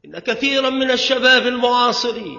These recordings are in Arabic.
إن كثيرا من الشباب المعاصرين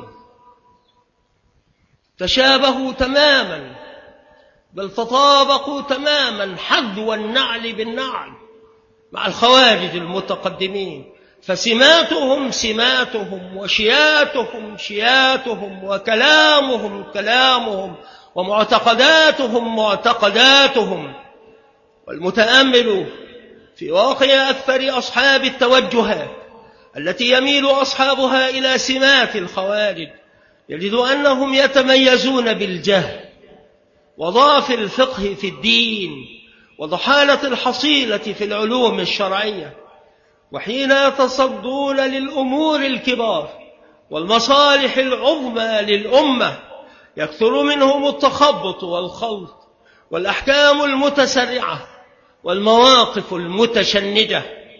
تشابهوا تماما، بل تطابقوا تماما حذو النعل بالنعل مع الخوارج المتقدمين، فسماتهم سماتهم وشياتهم شياتهم وكلامهم كلامهم ومعتقداتهم معتقداتهم. والمتأمل في واقع أكثر أصحاب التوجهات التي يميل أصحابها إلى سمات الخوارج يجد أنهم يتميزون بالجهل وضعف الفقه في الدين وضحالة الحصيلة في العلوم الشرعية، وحين يتصدون للأمور الكبار والمصالح العظمى للأمة يكثر منهم التخبط والخلط والأحكام المتسرعة والمواقف المتشنجة،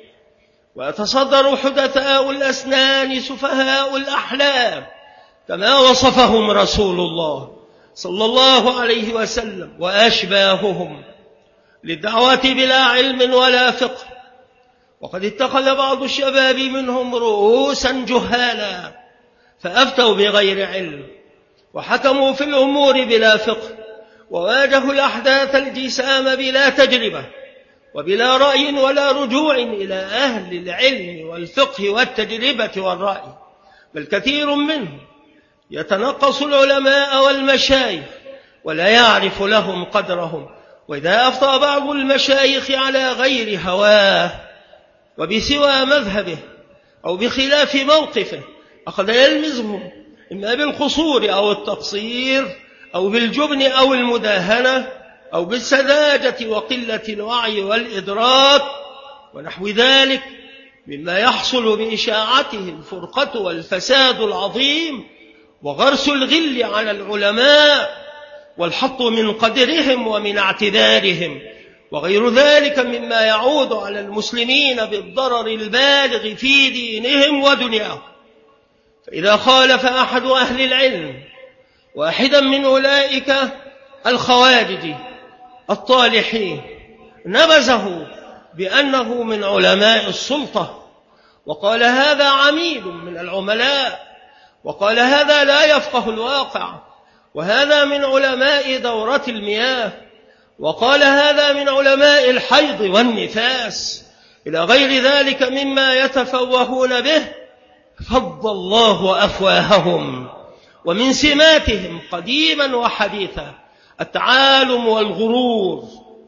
ويتصدر حدثاء الأسنان سفهاء الأحلام كما وصفهم رسول الله صلى الله عليه وسلم وأشباههم للدعوة بلا علم ولا فقه. وقد اتخذ بعض الشباب منهم رؤوسا جهالا فأفتوا بغير علم وحكموا في الأمور بلا فقه، وواجهوا الأحداث الجسام بلا تجربة وبلا رأي ولا رجوع إلى أهل العلم والفقه والتجربة والرأي، بل كثير منهم يتنقص العلماء والمشايخ ولا يعرف لهم قدرهم. وإذا أفتى بعض المشايخ على غير هواه وبسوى مذهبه أو بخلاف موقفه أخذ يلمزهم إما بالقصور أو التقصير أو بالجبن أو المداهنة أو بالسذاجة وقلة الوعي والإدراك ونحو ذلك مما يحصل بإشاعته الفرقة والفساد العظيم وغرس الغل على العلماء والحط من قدرهم ومن اعتذارهم وغير ذلك مما يعود على المسلمين بالضرر البالغ في دينهم ودنياهم. فإذا خالف أحد أهل العلم واحدا من أولئك الخوارج الطالحين نبذه بأنه من علماء السلطة، وقال هذا عميل من العملاء، وقال هذا لا يفقه الواقع، وهذا من علماء دورة المياه، وقال هذا من علماء الحيض والنفاس، إلى غير ذلك مما يتفوهون به. فض الله أفواههم. ومن سماتهم قديما وحديثا التعالم والغرور،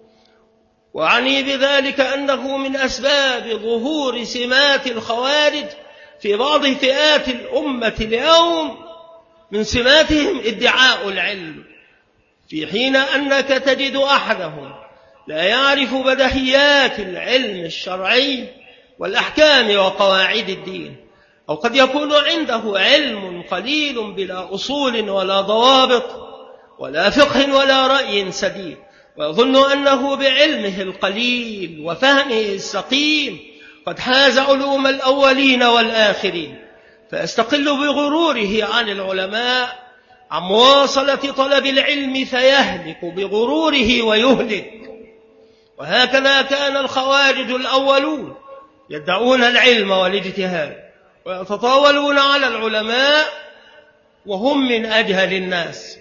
وعني بذلك أنه من أسباب ظهور سمات الخوارج في بعض فئات الأمة اليوم من سماتهم ادعاء العلم، في حين أنك تجد أحدهم لا يعرف بديهيات العلم الشرعي والأحكام وقواعد الدين، أو قد يكون عنده علم قليل بلا أصول ولا ضوابط ولا فقه ولا رأي سديد، ويظن أنه بعلمه القليل وفهمه السقيم قد حاز علوم الأولين والآخرين، فيستقل بغروره عن العلماء عن مواصلة طلب العلم فيهلك بغروره ويهلك. وهكذا كان الخوارج الأولون يدعون العلم والاجتهاد ويتطاولون على العلماء وهم من أجهل الناس،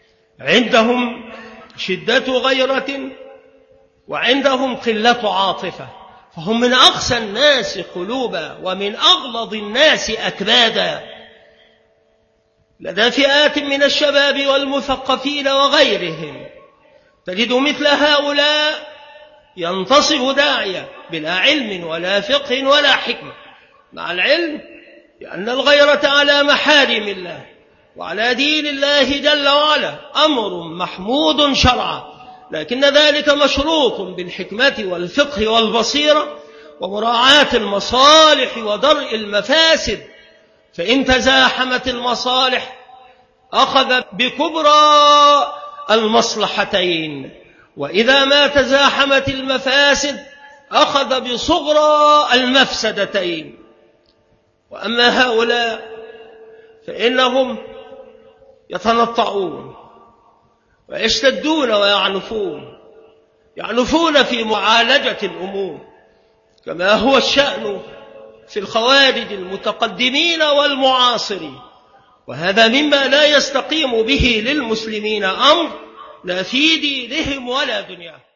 عندهم شدة غيرة وعندهم قلة عاطفة، فهم من أقسى الناس قلوبا ومن أغلظ الناس أكبادا. لدى فئات من الشباب والمثقفين وغيرهم تجد مثل هؤلاء ينتصب داعية بلا علم ولا فقه ولا حكمة، مع العلم بأن الغيرة على محارم الله وعلى دين الله جل وعلا أمر محمود شرعا، لكن ذلك مشروط بالحكمة والفقه والبصيرة ومراعاة المصالح ودرء المفاسد، فإن تزاحمت المصالح أخذ بكبرى المصلحتين، وإذا ما تزاحمت المفاسد أخذ بصغرى المفسدتين. وأما هؤلاء فإنهم يتنطعون ويشتدون ويعنفون في معالجة الأمور كما هو الشأن في الخوارج المتقدمين والمعاصرين، وهذا مما لا يستقيم به للمسلمين أمر لا في دينهم ولا دنياهم.